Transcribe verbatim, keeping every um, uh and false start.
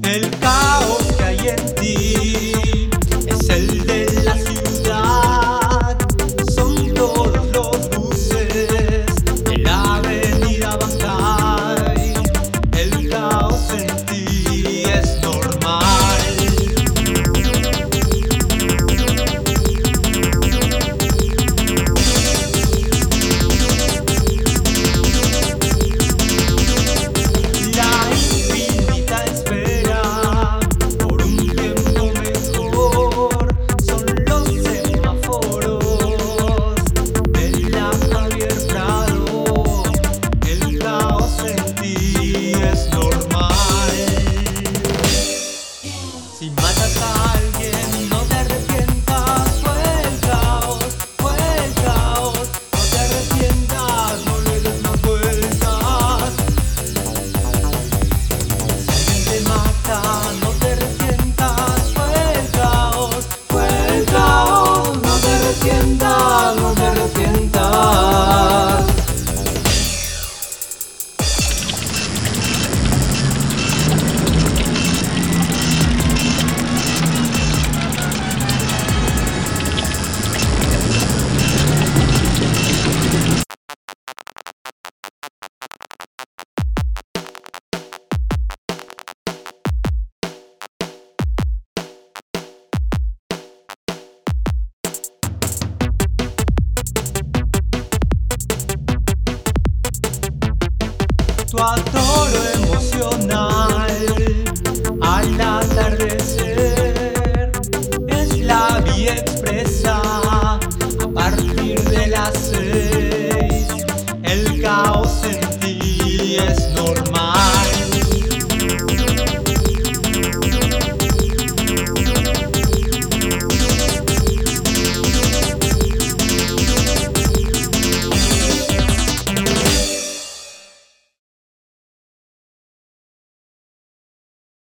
El caos que hay en ti es el de la ciudad. Son todos los buses de la avenida Bancay. El caos en ti es normal. Si matas a alguien, no te arrepientas, fue el caos, fue el caos. No te arrepientas, no le des más vueltas. Si alguien te mata, no te arrepientas, fue el caos, fue el caos. No te arrepientas, no te arrepientas. Tu adoro emocional al atardecer es la vía expresa a partir del hacer.